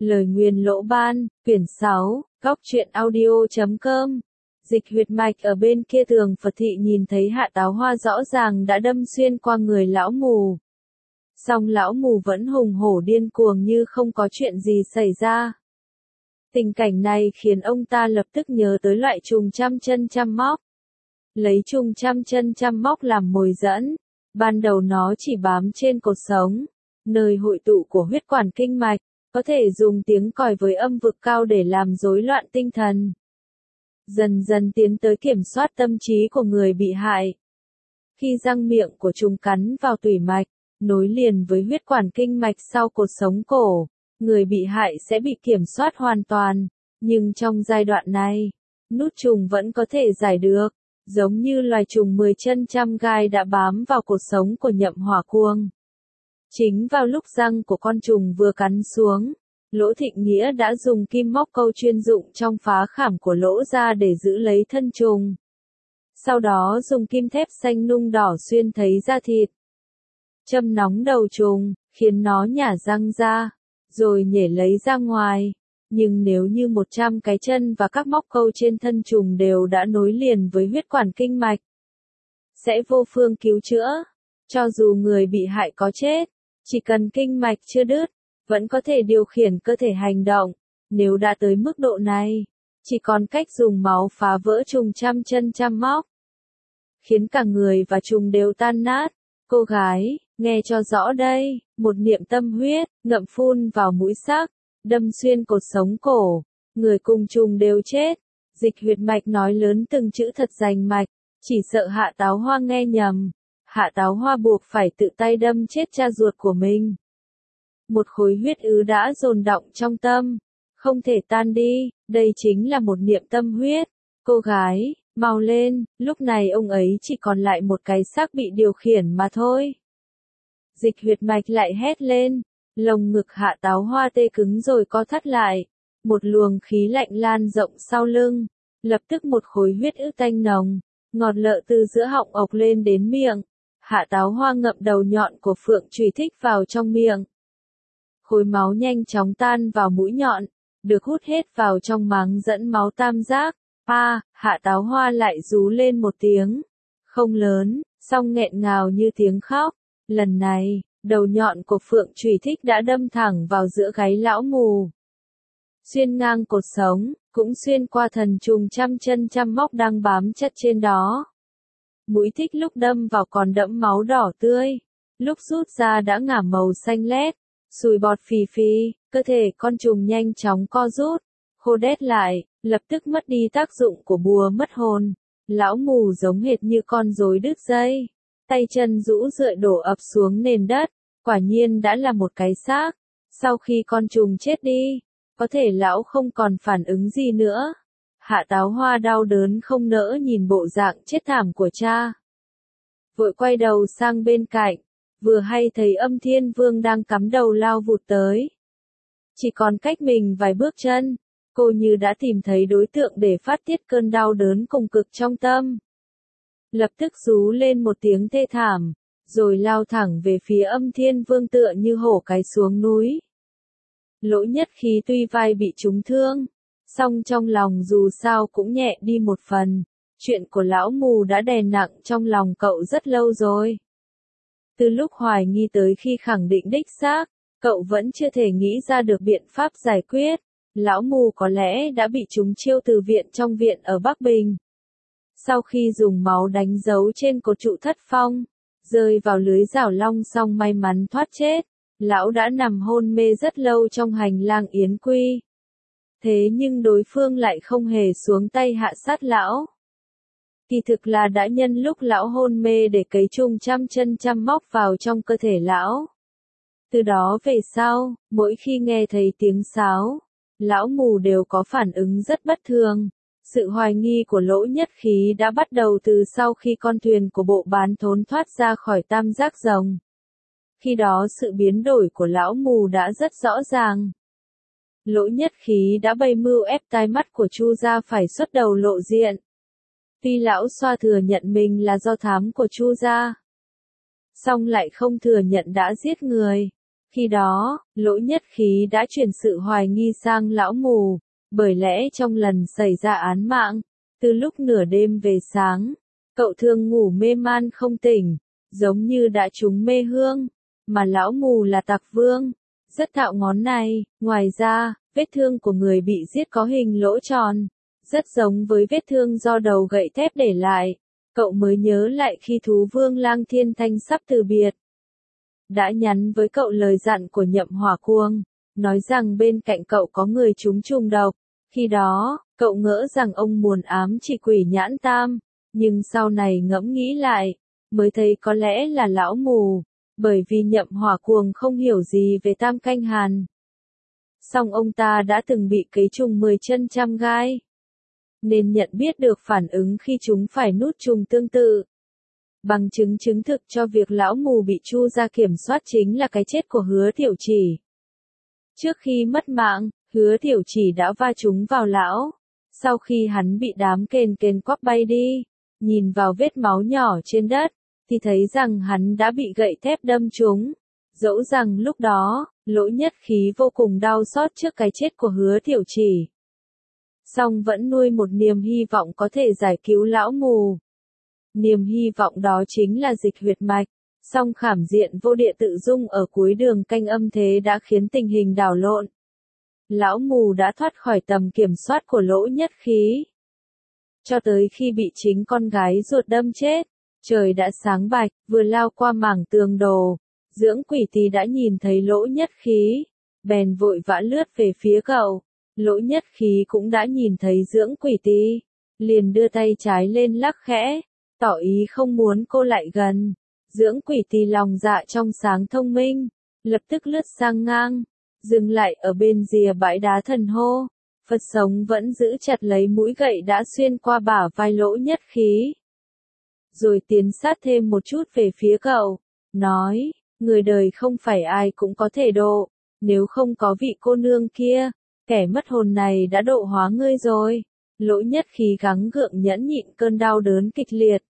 Lời nguyền lỗ ban, quyển 6, góc truyện audio.com. Dịch huyệt mạch ở bên kia tường Phật thị nhìn thấy Hạ Táo Hoa rõ ràng đã đâm xuyên qua người lão mù. Song lão mù vẫn hùng hổ điên cuồng như không có chuyện gì xảy ra. Tình cảnh này khiến ông ta lập tức nhớ tới loại trùng trăm chân trăm móc. Lấy trùng trăm chân trăm móc làm mồi dẫn. Ban đầu nó chỉ bám trên cột sống, nơi hội tụ của huyết quản kinh mạch, có thể dùng tiếng còi với âm vực cao để làm rối loạn tinh thần. Dần dần tiến tới kiểm soát tâm trí của người bị hại. Khi răng miệng của chúng cắn vào tủy mạch, nối liền với huyết quản kinh mạch sau cột sống cổ, người bị hại sẽ bị kiểm soát hoàn toàn, nhưng trong giai đoạn này, nút trùng vẫn có thể giải được, giống như loài trùng 10 chân trăm gai đã bám vào cột sống của Nhậm Hỏa Cuồng. Chính vào lúc răng của con trùng vừa cắn xuống, Lỗ Thịnh Nghĩa đã dùng kim móc câu chuyên dụng trong phá khảm của lỗ ra để giữ lấy thân trùng. Sau đó dùng kim thép xanh nung đỏ xuyên thấy da thịt. Châm nóng đầu trùng, khiến nó nhả răng ra, rồi nhể lấy ra ngoài. Nhưng nếu như 100 cái chân và các móc câu trên thân trùng đều đã nối liền với huyết quản kinh mạch, sẽ vô phương cứu chữa. Cho dù người bị hại có chết, chỉ cần kinh mạch chưa đứt, vẫn có thể điều khiển cơ thể hành động. Nếu đã tới mức độ này, chỉ còn cách dùng máu phá vỡ trùng trăm chân trăm móc, khiến cả người và trùng đều tan nát. Cô gái, nghe cho rõ đây, một niệm tâm huyết, ngậm phun vào mũi sắc, đâm xuyên cột sống cổ, người cùng trùng đều chết. Dịch huyệt mạch nói lớn từng chữ thật rành mạch, chỉ sợ Hạ Táo Hoa nghe nhầm. Hạ Táo Hoa buộc phải tự tay đâm chết cha ruột của mình. Một khối huyết ứ đã dồn đọng trong tâm, không thể tan đi, đây chính là một niệm tâm huyết. Cô gái, mau lên, lúc này ông ấy chỉ còn lại một cái xác bị điều khiển mà thôi. Dịch huyệt mạch lại hét lên, lồng ngực Hạ Táo Hoa tê cứng rồi co thắt lại, một luồng khí lạnh lan rộng sau lưng, lập tức một khối huyết ứ tanh nồng, ngọt lợ từ giữa họng ộc lên đến miệng. Hạ Táo Hoa ngậm đầu nhọn của Phượng Trùy Thích vào trong miệng. Khối máu nhanh chóng tan vào mũi nhọn, được hút hết vào trong máng dẫn máu tam giác. Hạ Táo Hoa lại rú lên một tiếng, không lớn, song nghẹn ngào như tiếng khóc. Lần này, đầu nhọn của Phượng Trùy Thích đã đâm thẳng vào giữa gáy lão mù. Xuyên ngang cột sống, cũng xuyên qua thần trùng trăm chân trăm móc đang bám chất trên đó. Mũi Thích lúc đâm vào còn đẫm máu đỏ tươi, lúc rút ra đã ngả màu xanh lét, sùi bọt phì phì, cơ thể con trùng nhanh chóng co rút, khô đét lại, lập tức mất đi tác dụng của bùa mất hồn. Lão mù giống hệt như con rối đứt dây, tay chân rũ rượi đổ ập xuống nền đất, quả nhiên đã là một cái xác. Sau khi con trùng chết đi, có thể lão không còn phản ứng gì nữa. Hạ Táo Hoa đau đớn không nỡ nhìn bộ dạng chết thảm của cha. Vội quay đầu sang bên cạnh, vừa hay thấy Âm Thiên Vương đang cắm đầu lao vụt tới. Chỉ còn cách mình vài bước chân, cô như đã tìm thấy đối tượng để phát tiết cơn đau đớn cùng cực trong tâm. Lập tức rú lên một tiếng thê thảm, rồi lao thẳng về phía Âm Thiên Vương tựa như hổ cái xuống núi. Lỗ Nhất Khí tuy vai bị trúng thương, song trong lòng dù sao cũng nhẹ đi một phần. Chuyện của lão mù đã đè nặng trong lòng cậu rất lâu rồi. Từ lúc hoài nghi tới khi khẳng định đích xác, cậu vẫn chưa thể nghĩ ra được biện pháp giải quyết. Lão mù có lẽ đã bị trúng chiêu từ viện trong viện ở Bắc Bình. Sau khi dùng máu đánh dấu trên cột trụ thất phong, rơi vào lưới rảo long song may mắn thoát chết, lão đã nằm hôn mê rất lâu trong hành lang yến quy. Thế nhưng đối phương lại không hề xuống tay hạ sát lão. Kỳ thực là đã nhân lúc lão hôn mê để cấy trùng trăm chân trăm móc vào trong cơ thể lão. Từ đó về sau, mỗi khi nghe thấy tiếng sáo, lão mù đều có phản ứng rất bất thường. Sự hoài nghi của Lỗ Nhất Khí đã bắt đầu từ sau khi con thuyền của bộ bán thốn thoát ra khỏi tam giác rồng. Khi đó sự biến đổi của lão mù đã rất rõ ràng. Lỗ Nhất Khí đã bày mưu ép tai mắt của Chu gia phải xuất đầu lộ diện. Tuy lão xoa thừa nhận mình là do thám của Chu gia, song lại không thừa nhận đã giết người. Khi đó, Lỗ Nhất Khí đã chuyển sự hoài nghi sang lão mù, bởi lẽ trong lần xảy ra án mạng, từ lúc nửa đêm về sáng, cậu thường ngủ mê man không tỉnh, giống như đã trúng mê hương, mà lão mù là tặc vương, rất thạo ngón này. Ngoài ra, vết thương của người bị giết có hình lỗ tròn, rất giống với vết thương do đầu gậy thép để lại. Cậu mới nhớ lại khi thú vương Lang Thiên Thanh sắp từ biệt, đã nhắn với cậu lời dặn của Nhậm Hỏa Cuồng, nói rằng bên cạnh cậu có người trúng trùng độc. Khi đó, cậu ngỡ rằng ông muốn ám chỉ Quỷ Nhãn Tam, nhưng sau này ngẫm nghĩ lại, mới thấy có lẽ là lão mù, bởi vì Nhậm Hỏa Cuồng không hiểu gì về Tam Canh Hàn. Song ông ta đã từng bị cấy trùng 10 chân trăm gai, nên nhận biết được phản ứng khi chúng phải nút trùng tương tự. Bằng chứng chứng thực cho việc lão mù bị Chu gia kiểm soát chính là cái chết của Hứa Thiệu Chỉ. Trước khi mất mạng, Hứa Thiệu Chỉ đã va trúng vào lão. Sau khi hắn bị đám kền kền quắp bay đi, nhìn vào vết máu nhỏ trên đất, thì thấy rằng hắn đã bị gậy thép đâm trúng. Dẫu rằng lúc đó, Lỗ Nhất Khí vô cùng đau xót trước cái chết của Hứa Thiệu Chỉ, song vẫn nuôi một niềm hy vọng có thể giải cứu lão mù. Niềm hy vọng đó chính là dịch huyệt mạch, song khảm diện vô địa tự dung ở cuối đường canh âm thế đã khiến tình hình đảo lộn. Lão mù đã thoát khỏi tầm kiểm soát của Lỗ Nhất Khí. Cho tới khi bị chính con gái ruột đâm chết, trời đã sáng bạch, vừa lao qua mảng tường đồ, Dưỡng Quỷ Tý đã nhìn thấy Lỗ Nhất Khí, bèn vội vã lướt về phía cậu. Lỗ Nhất Khí cũng đã nhìn thấy Dưỡng Quỷ Tý, liền đưa tay trái lên lắc khẽ, tỏ ý không muốn cô lại gần. Dưỡng Quỷ Tý lòng dạ trong sáng thông minh, lập tức lướt sang ngang, dừng lại ở bên rìa bãi đá thần hô. Phật sống vẫn giữ chặt lấy mũi gậy đã xuyên qua bả vai Lỗ Nhất Khí, rồi tiến sát thêm một chút về phía cậu, nói, người đời không phải ai cũng có thể độ, nếu không có vị cô nương kia, kẻ mất hồn này đã độ hóa ngươi rồi. Lỗ Nhất Khí gắng gượng nhẫn nhịn cơn đau đớn kịch liệt,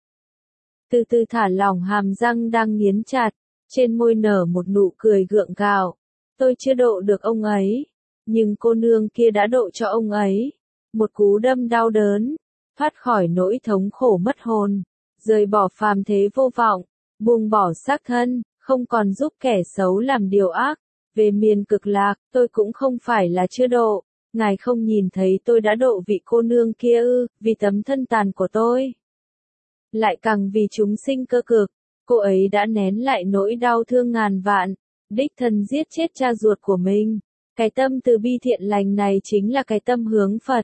từ từ thả lỏng hàm răng đang nghiến chặt, trên môi nở một nụ cười gượng gạo. Tôi chưa độ được ông ấy, nhưng cô nương kia đã độ cho ông ấy. Một cú đâm đau đớn, thoát khỏi nỗi thống khổ mất hồn, rời bỏ phàm thế vô vọng, buông bỏ xác thân, không còn giúp kẻ xấu làm điều ác. Về miền Cực Lạc, tôi cũng không phải là chưa độ. Ngài không nhìn thấy tôi đã độ vị cô nương kia ư? Vì tấm thân tàn của tôi, lại càng vì chúng sinh cơ cực, cô ấy đã nén lại nỗi đau thương ngàn vạn, đích thân giết chết cha ruột của mình. Cái tâm từ bi thiện lành này chính là cái tâm hướng Phật.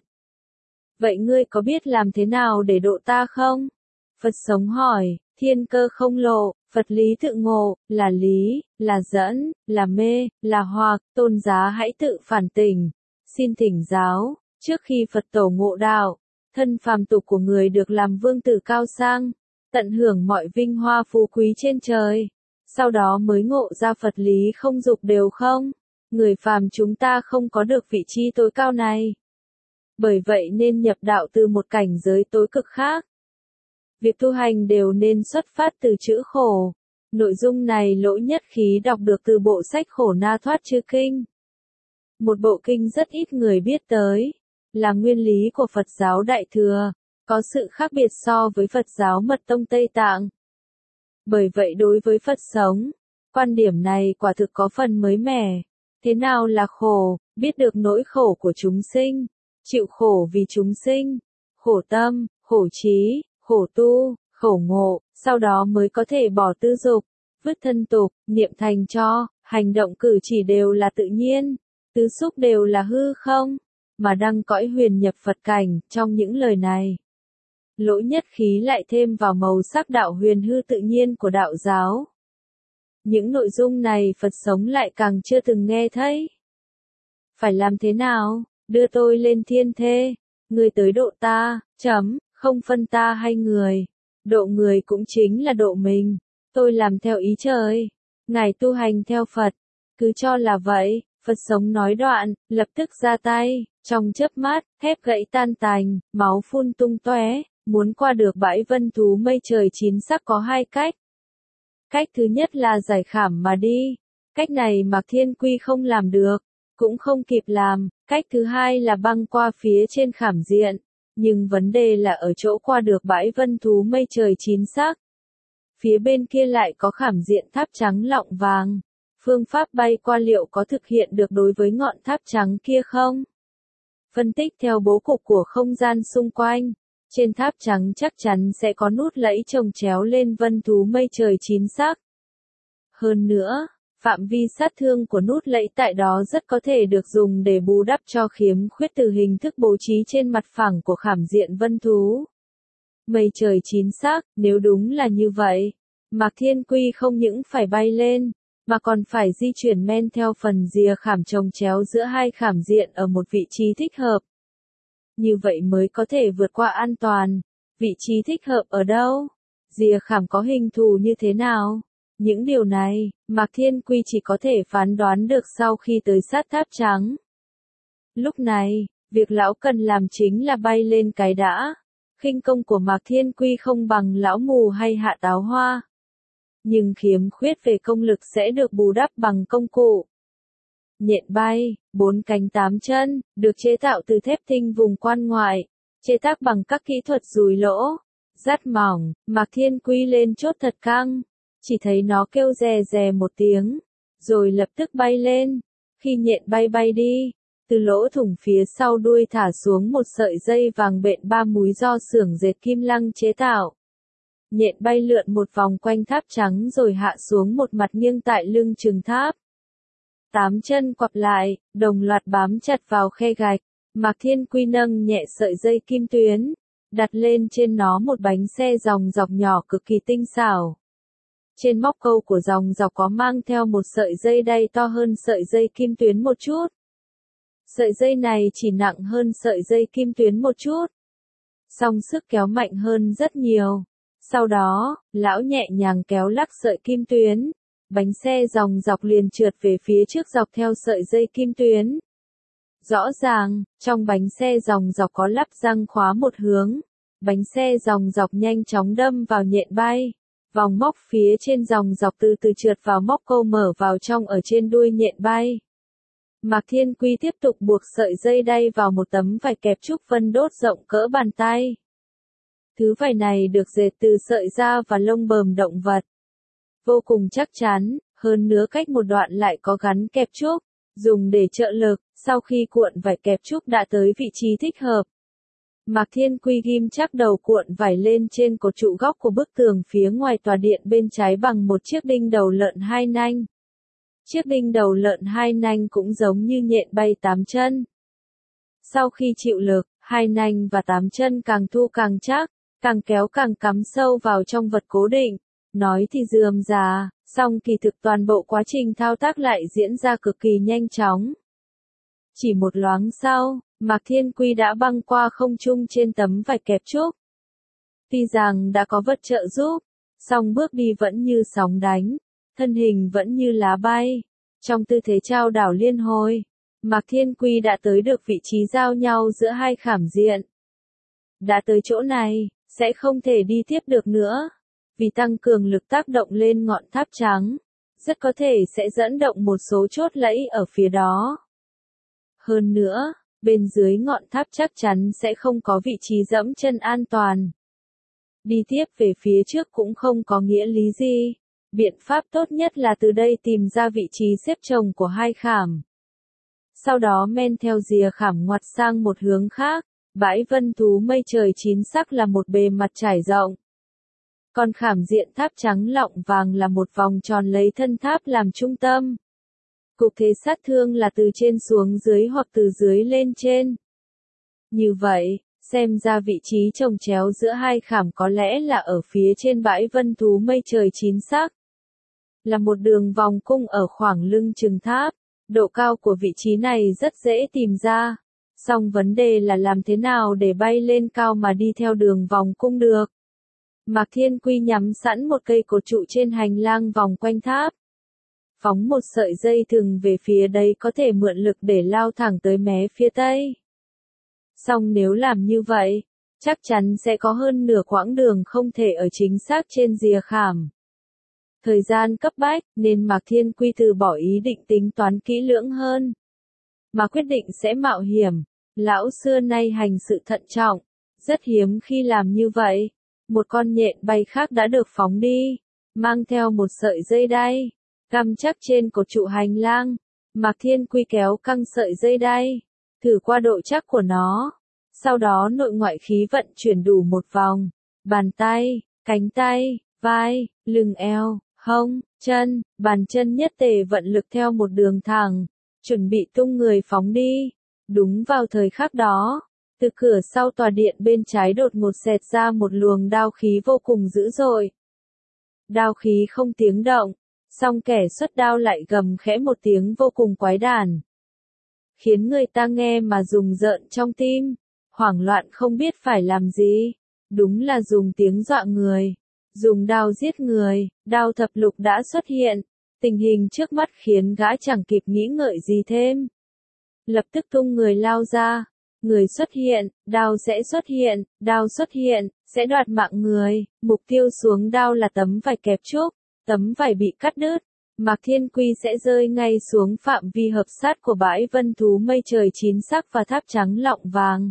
Vậy ngươi có biết làm thế nào để độ ta không? Phật sống hỏi. Thiên cơ không lộ, Phật lý tự ngộ, là lý, là dẫn, là mê, là hoặc. Tôn giá hãy tự phản tỉnh, xin thỉnh giáo. Trước khi Phật tổ ngộ đạo, thân phàm tục của người được làm vương tử cao sang, tận hưởng mọi vinh hoa phú quý trên trời. Sau đó mới ngộ ra Phật lý không dục đều không. Người phàm chúng ta không có được vị trí tối cao này. Bởi vậy nên nhập đạo từ một cảnh giới tối cực khác. Việc tu hành đều nên xuất phát từ chữ khổ. Nội dung này Lỗ Nhất Khí đọc được từ bộ sách Khổ Na Thoát Chư Kinh. Một bộ kinh rất ít người biết tới, là nguyên lý của Phật giáo Đại Thừa, có sự khác biệt so với Phật giáo Mật Tông Tây Tạng. Bởi vậy đối với Phật sống, quan điểm này quả thực có phần mới mẻ. Thế nào là khổ? Biết được nỗi khổ của chúng sinh, chịu khổ vì chúng sinh, khổ tâm, khổ trí, khổ tu, khổ ngộ, sau đó mới có thể bỏ tư dục, vứt thân tục, niệm thành cho, hành động cử chỉ đều là tự nhiên, tứ xúc đều là hư không, mà đăng cõi huyền nhập Phật cảnh. Trong những lời này, Lỗ Nhất Khí lại thêm vào màu sắc đạo huyền hư tự nhiên của đạo giáo. Những nội dung này Phật sống lại càng chưa từng nghe thấy. Phải làm thế nào? Đưa tôi lên thiên thê, người tới độ ta, không phân ta hay người. Độ người cũng chính là độ mình. Tôi làm theo ý trời, ngài tu hành theo Phật, cứ cho là vậy. Phật sống nói đoạn, lập tức ra tay, trong chớp mắt, thép gãy tan tành, máu phun tung tóe. Muốn qua được bãi vân thú mây trời chín sắc có hai cách. Cách thứ nhất là giải khảm mà đi. Cách này Mạc Thiên Quy không làm được, cũng không kịp làm. Cách thứ hai là băng qua phía trên khảm diện, nhưng vấn đề là ở chỗ qua được bãi vân thú mây trời chín sắc. Phía bên kia lại có khảm diện tháp trắng lọng vàng. Phương pháp bay qua liệu có thực hiện được đối với ngọn tháp trắng kia không? Phân tích theo bố cục của không gian xung quanh, trên tháp trắng chắc chắn sẽ có nút lẫy chồng chéo lên vân thú mây trời chín sắc. Hơn nữa, phạm vi sát thương của nút lẫy tại đó rất có thể được dùng để bù đắp cho khiếm khuyết từ hình thức bố trí trên mặt phẳng của khảm diện vân thú mây trời chín sắc. Nếu đúng là như vậy, Mạc Thiên Quy không những phải bay lên, mà còn phải di chuyển men theo phần rìa khảm chồng chéo giữa hai khảm diện ở một vị trí thích hợp. Như vậy mới có thể vượt qua an toàn. Vị trí thích hợp ở đâu? Rìa khảm có hình thù như thế nào? Những điều này, Mạc Thiên Quy chỉ có thể phán đoán được sau khi tới sát tháp trắng. Lúc này, việc lão cần làm chính là bay lên cái đã. Khinh công của Mạc Thiên Quy không bằng lão mù hay Hạ Táo Hoa, nhưng khiếm khuyết về công lực sẽ được bù đắp bằng công cụ. Nhện bay, 4 cánh 8 chân, được chế tạo từ thép tinh vùng quan ngoại, chế tác bằng các kỹ thuật dùi lỗ, dắt mỏng. Mạc Thiên Quy lên chốt thật căng, chỉ thấy nó kêu rè rè một tiếng, rồi lập tức bay lên. Khi nhện bay đi, từ lỗ thủng phía sau đuôi thả xuống một sợi dây vàng bện 3 múi do xưởng dệt Kim Lăng chế tạo. Nhện bay lượn một vòng quanh tháp trắng rồi hạ xuống một mặt nghiêng tại lưng chừng tháp. 8 chân quặp lại, đồng loạt bám chặt vào khe gạch. Mạc Thiên Quy nâng nhẹ sợi dây kim tuyến, đặt lên trên nó một bánh xe ròng dọc nhỏ cực kỳ tinh xảo. Trên móc câu của ròng dọc có mang theo một sợi dây đay to hơn sợi dây kim tuyến một chút. Sợi dây này chỉ nặng hơn sợi dây kim tuyến một chút, song sức kéo mạnh hơn rất nhiều. Sau đó, lão nhẹ nhàng kéo lắc sợi kim tuyến, bánh xe ròng dọc liền trượt về phía trước dọc theo sợi dây kim tuyến. Rõ ràng, trong bánh xe ròng dọc có lắp răng khóa một hướng, bánh xe ròng dọc nhanh chóng đâm vào nhện bay. Vòng móc phía trên ròng dọc từ từ trượt vào móc câu mở vào trong ở trên đuôi nhện bay. Mạc Thiên Quy tiếp tục buộc sợi dây đay vào một tấm vải kẹp trúc vân đốt rộng cỡ bàn tay. Thứ vải này được dệt từ sợi da và lông bờm động vật. Vô cùng chắc chắn, hơn nữa cách một đoạn lại có gắn kẹp trúc, dùng để trợ lực. Sau khi cuộn vải kẹp trúc đã tới vị trí thích hợp, Mạc Thiên Quy ghim chắc đầu cuộn vải lên trên cột trụ góc của bức tường phía ngoài tòa điện bên trái bằng một chiếc đinh đầu lợn 2 nanh. Chiếc đinh đầu lợn 2 nanh cũng giống như nhện bay 8 chân. Sau khi chịu lực, 2 nanh và 8 chân càng thu càng chắc, càng kéo càng cắm sâu vào trong vật cố định. Nói thì rườm rà, song kỳ thực toàn bộ quá trình thao tác lại diễn ra cực kỳ nhanh chóng. Chỉ một loáng sau, Mạc Thiên Quy đã băng qua không trung trên tấm vải kẹp trúc. Tuy rằng đã có vật trợ giúp, song bước đi vẫn như sóng đánh, thân hình vẫn như lá bay. Trong tư thế trao đảo liên hồi, Mạc Thiên Quy đã tới được vị trí giao nhau giữa hai khảm diện. Đã tới chỗ này, sẽ không thể đi tiếp được nữa, vì tăng cường lực tác động lên ngọn tháp trắng, rất có thể sẽ dẫn động một số chốt lẫy ở phía đó. Hơn nữa, bên dưới ngọn tháp chắc chắn sẽ không có vị trí dẫm chân an toàn. Đi tiếp về phía trước cũng không có nghĩa lý gì. Biện pháp tốt nhất là từ đây tìm ra vị trí xếp chồng của hai khảm. Sau đó men theo rìa khảm ngoặt sang một hướng khác. Bãi vân thú mây trời chín sắc là một bề mặt trải rộng. Còn khảm diện tháp trắng lọng vàng là một vòng tròn lấy thân tháp làm trung tâm. Cục thế sát thương là từ trên xuống dưới hoặc từ dưới lên trên. Như vậy, xem ra vị trí chồng chéo giữa hai khảm có lẽ là ở phía trên bãi vân thú mây trời chín sắc. Là một đường vòng cung ở khoảng lưng chừng tháp. Độ cao của vị trí này rất dễ tìm ra. Song vấn đề là làm thế nào để bay lên cao mà đi theo đường vòng cung được. Mạc Thiên Quy nhắm sẵn một cây cột trụ trên hành lang vòng quanh tháp. Phóng một sợi dây thừng về phía đây có thể mượn lực để lao thẳng tới mé phía tây. Song nếu làm như vậy, chắc chắn sẽ có hơn nửa quãng đường không thể ở chính xác trên rìa khảm. Thời gian cấp bách, nên Mạc Thiên Quy từ bỏ ý định tính toán kỹ lưỡng hơn, mà quyết định sẽ mạo hiểm. Lão xưa nay hành sự thận trọng, rất hiếm khi làm như vậy. Một con nhện bay khác đã được phóng đi, mang theo một sợi dây đay, găm chắc trên cột trụ hành lang. Mạc Thiên Quy kéo căng sợi dây đay, thử qua độ chắc của nó. Sau đó nội ngoại khí vận chuyển đủ một vòng, bàn tay, cánh tay, vai, lưng eo, hông, chân, bàn chân nhất tề vận lực theo một đường thẳng, chuẩn bị tung người phóng đi. Đúng vào thời khắc đó, từ cửa sau tòa điện bên trái đột ngột xẹt ra một luồng đao khí vô cùng dữ dội. Đao khí không tiếng động, song kẻ xuất đao lại gầm khẽ một tiếng vô cùng quái đản, khiến người ta nghe mà rùng rợn trong tim, hoảng loạn không biết phải làm gì. Đúng là dùng tiếng dọa người, dùng đao giết người. Đao thập lục đã xuất hiện, tình hình trước mắt khiến gã chẳng kịp nghĩ ngợi gì thêm, lập tức tung người lao ra. Người xuất hiện, đao sẽ xuất hiện, đao xuất hiện, sẽ đoạt mạng người. Mục tiêu xuống đao là tấm vải kẹp trúc, tấm vải bị cắt đứt, Mạc Thiên Quy sẽ rơi ngay xuống phạm vi hợp sát của bãi vân thú mây trời chín sắc và tháp trắng lọng vàng.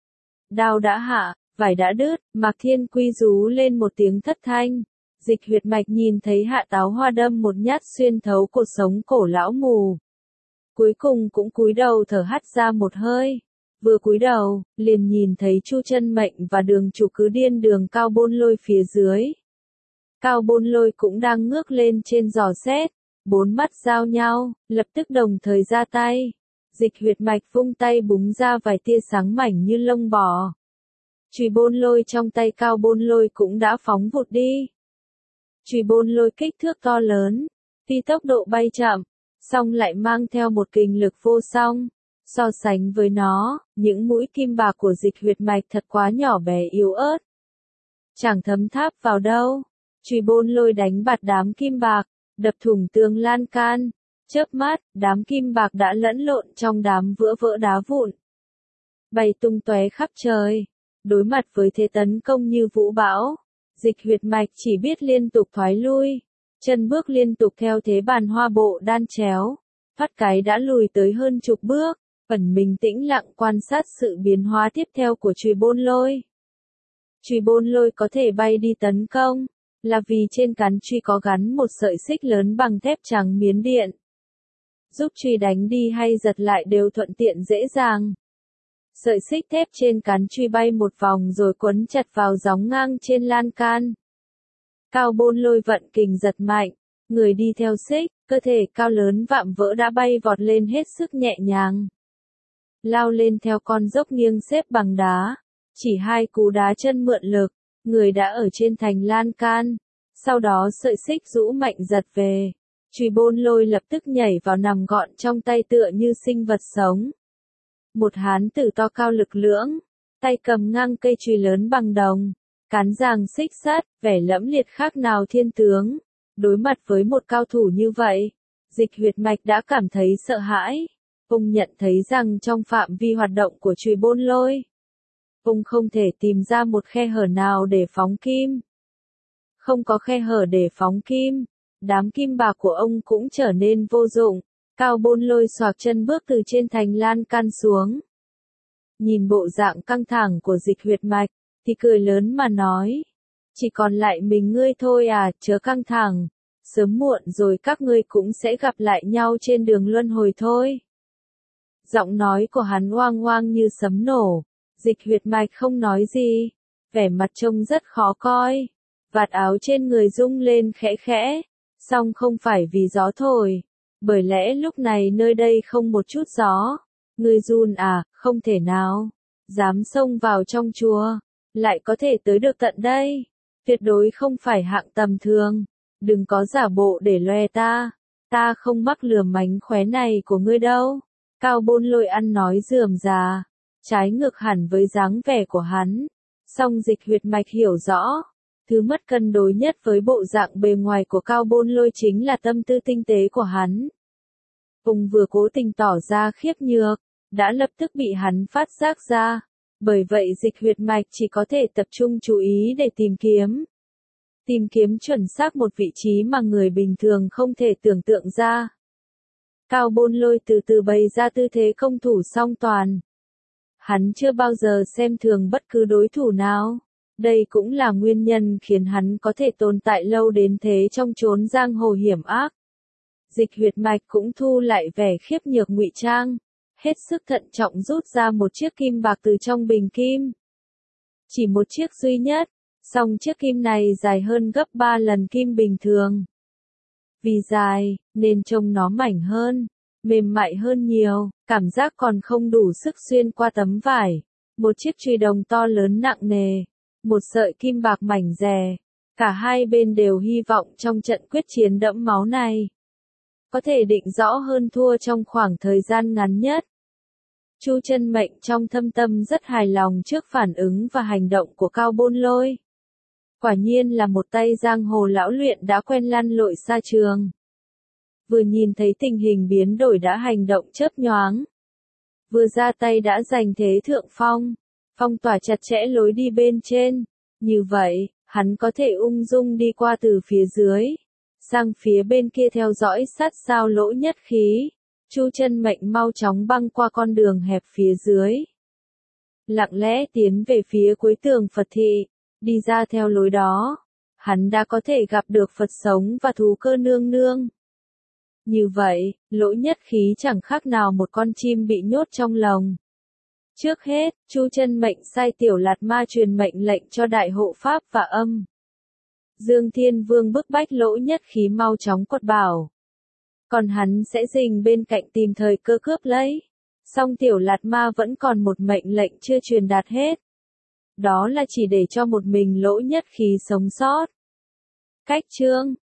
Đao đã hạ, vải đã đứt, Mạc Thiên Quy rú lên một tiếng thất thanh. Dịch huyệt mạch nhìn thấy Hạ Táo Hoa đâm một nhát xuyên thấu cột sống cổ lão mù. Cuối cùng cũng cúi đầu thở hắt ra một hơi. Vừa cúi đầu, liền nhìn thấy Chu Chân Mệnh và Đường Chủ cứ điên đường Cao Bôn Lôi phía dưới. Cao Bôn Lôi cũng đang ngước lên trên dò xét, bốn mắt giao nhau, lập tức đồng thời ra tay. Dịch huyệt mạch vung tay búng ra vài tia sáng mảnh như lông bò. Chùy Bôn Lôi trong tay Cao Bôn Lôi cũng đã phóng vụt đi. Chùy Bôn Lôi kích thước to lớn, tuy tốc độ bay chậm, song lại mang theo một kình lực vô song. So sánh với nó, những mũi kim bạc của dịch huyệt mạch thật quá nhỏ bé yếu ớt, chẳng thấm tháp vào đâu. Chùy Bôn Lôi đánh bạt đám kim bạc, đập thủng tường lan can. Chớp mắt, đám kim bạc đã lẫn lộn trong đám vỡ vỡ đá vụn, bay tung tóe khắp trời. Đối mặt với thế tấn công như vũ bão, dịch huyệt mạch chỉ biết liên tục thoái lui, chân bước liên tục theo thế bàn hoa bộ đan chéo, thoát cái đã lùi tới hơn chục bước, ẩn mình tĩnh lặng quan sát sự biến hóa tiếp theo của Chùy Bôn Lôi. Chùy Bôn Lôi có thể bay đi tấn công, là vì trên cán chùy có gắn một sợi xích lớn bằng thép trắng miến điện, giúp chùy đánh đi hay giật lại đều thuận tiện dễ dàng. Sợi xích thép trên cán chùy bay một vòng rồi quấn chặt vào gióng ngang trên lan can. Cao Bôn Lôi vận kình giật mạnh, người đi theo xích, cơ thể cao lớn vạm vỡ đã bay vọt lên hết sức nhẹ nhàng, lao lên theo con dốc nghiêng xếp bằng đá. Chỉ hai cú đá chân mượn lực, người đã ở trên thành lan can. Sau đó sợi xích rũ mạnh giật về, Chùy Bôn Lôi lập tức nhảy vào nằm gọn trong tay tựa như sinh vật sống. Một hán tử to cao lực lưỡng, tay cầm ngang cây chùy lớn bằng đồng, cán giàng xích sắt, vẻ lẫm liệt khác nào thiên tướng. Đối mặt với một cao thủ như vậy, dịch huyệt mạch đã cảm thấy sợ hãi. Ông nhận thấy rằng trong phạm vi hoạt động của Chùy Bôn Lôi, ông không thể tìm ra một khe hở nào để phóng kim. Không có khe hở để phóng kim, đám kim bạc của ông cũng trở nên vô dụng. Cao Bôn Lôi xoạc chân bước từ trên thành lan can xuống. Nhìn bộ dạng căng thẳng của dịch huyệt mạch, thì cười lớn mà nói. Chỉ còn lại mình ngươi thôi à, chớ căng thẳng. Sớm muộn rồi các ngươi cũng sẽ gặp lại nhau trên đường luân hồi thôi. Giọng nói của hắn oang oang như sấm nổ. Dịch huyệt mạch không nói gì, vẻ mặt trông rất khó coi. Vạt áo trên người rung lên khẽ khẽ, song không phải vì gió thổi, bởi lẽ lúc này nơi đây không một chút gió. Ngươi run à, không thể nào, dám xông vào trong chùa, lại có thể tới được tận đây, tuyệt đối không phải hạng tầm thường, đừng có giả bộ để loe ta không mắc lừa mánh khóe này của ngươi đâu. Cao Bôn Lôi ăn nói rườm rà, trái ngược hẳn với dáng vẻ của hắn, song dịch huyệt mạch hiểu rõ. Thứ mất cân đối nhất với bộ dạng bề ngoài của Cao Bôn Lôi chính là tâm tư tinh tế của hắn. Ông vừa cố tình tỏ ra khiếp nhược, đã lập tức bị hắn phát giác ra. Bởi vậy dịch huyệt mạch chỉ có thể tập trung chú ý để tìm kiếm. tìm kiếm chuẩn xác một vị trí mà người bình thường không thể tưởng tượng ra. Cao Bôn Lôi từ từ bày ra tư thế công thủ song toàn. Hắn chưa bao giờ xem thường bất cứ đối thủ nào. Đây cũng là nguyên nhân khiến hắn có thể tồn tại lâu đến thế trong chốn giang hồ hiểm ác. Dịch huyệt mạch cũng thu lại vẻ khiếp nhược ngụy trang, hết sức thận trọng rút ra một chiếc kim bạc từ trong bình kim. Chỉ một chiếc duy nhất, song chiếc kim này dài hơn gấp 3 lần kim bình thường. Vì dài, nên trông nó mảnh hơn, mềm mại hơn nhiều, cảm giác còn không đủ sức xuyên qua tấm vải. Một chiếc chùy đồng to lớn nặng nề, một sợi kim bạc mảnh dè, cả hai bên đều hy vọng trong trận quyết chiến đẫm máu này có thể định rõ hơn thua trong khoảng thời gian ngắn nhất. Chu Chân Mệnh trong thâm tâm rất hài lòng trước phản ứng và hành động của Cao Bôn Lôi. Quả nhiên là một tay giang hồ lão luyện đã quen lăn lội xa trường. Vừa nhìn thấy tình hình biến đổi đã hành động chớp nhoáng. Vừa ra tay đã giành thế thượng phong, phong tỏa chặt chẽ lối đi bên trên. Như vậy, hắn có thể ung dung đi qua từ phía dưới, sang phía bên kia theo dõi sát sao Lỗ Nhất Khí. Chu Chân Mệnh mau chóng băng qua con đường hẹp phía dưới, lặng lẽ tiến về phía cuối tường Phật thị. Đi ra theo lối đó, hắn đã có thể gặp được Phật sống và Thú Cơ nương nương. Như vậy, Lỗ Nhất Khí chẳng khác nào một con chim bị nhốt trong lồng. Trước hết, Chu Chân Mệnh sai Tiểu Lạt Ma truyền mệnh lệnh cho Đại Hộ Pháp và Âm Dương Thiên Vương bức bách Lỗ Nhất Khí mau chóng quật bảo. Còn hắn sẽ rình bên cạnh tìm thời cơ cướp lấy. Song Tiểu Lạt Ma vẫn còn một mệnh lệnh chưa truyền đạt hết. Đó là chỉ để cho một mình Lỗ Nhất Khí sống sót. Cách chương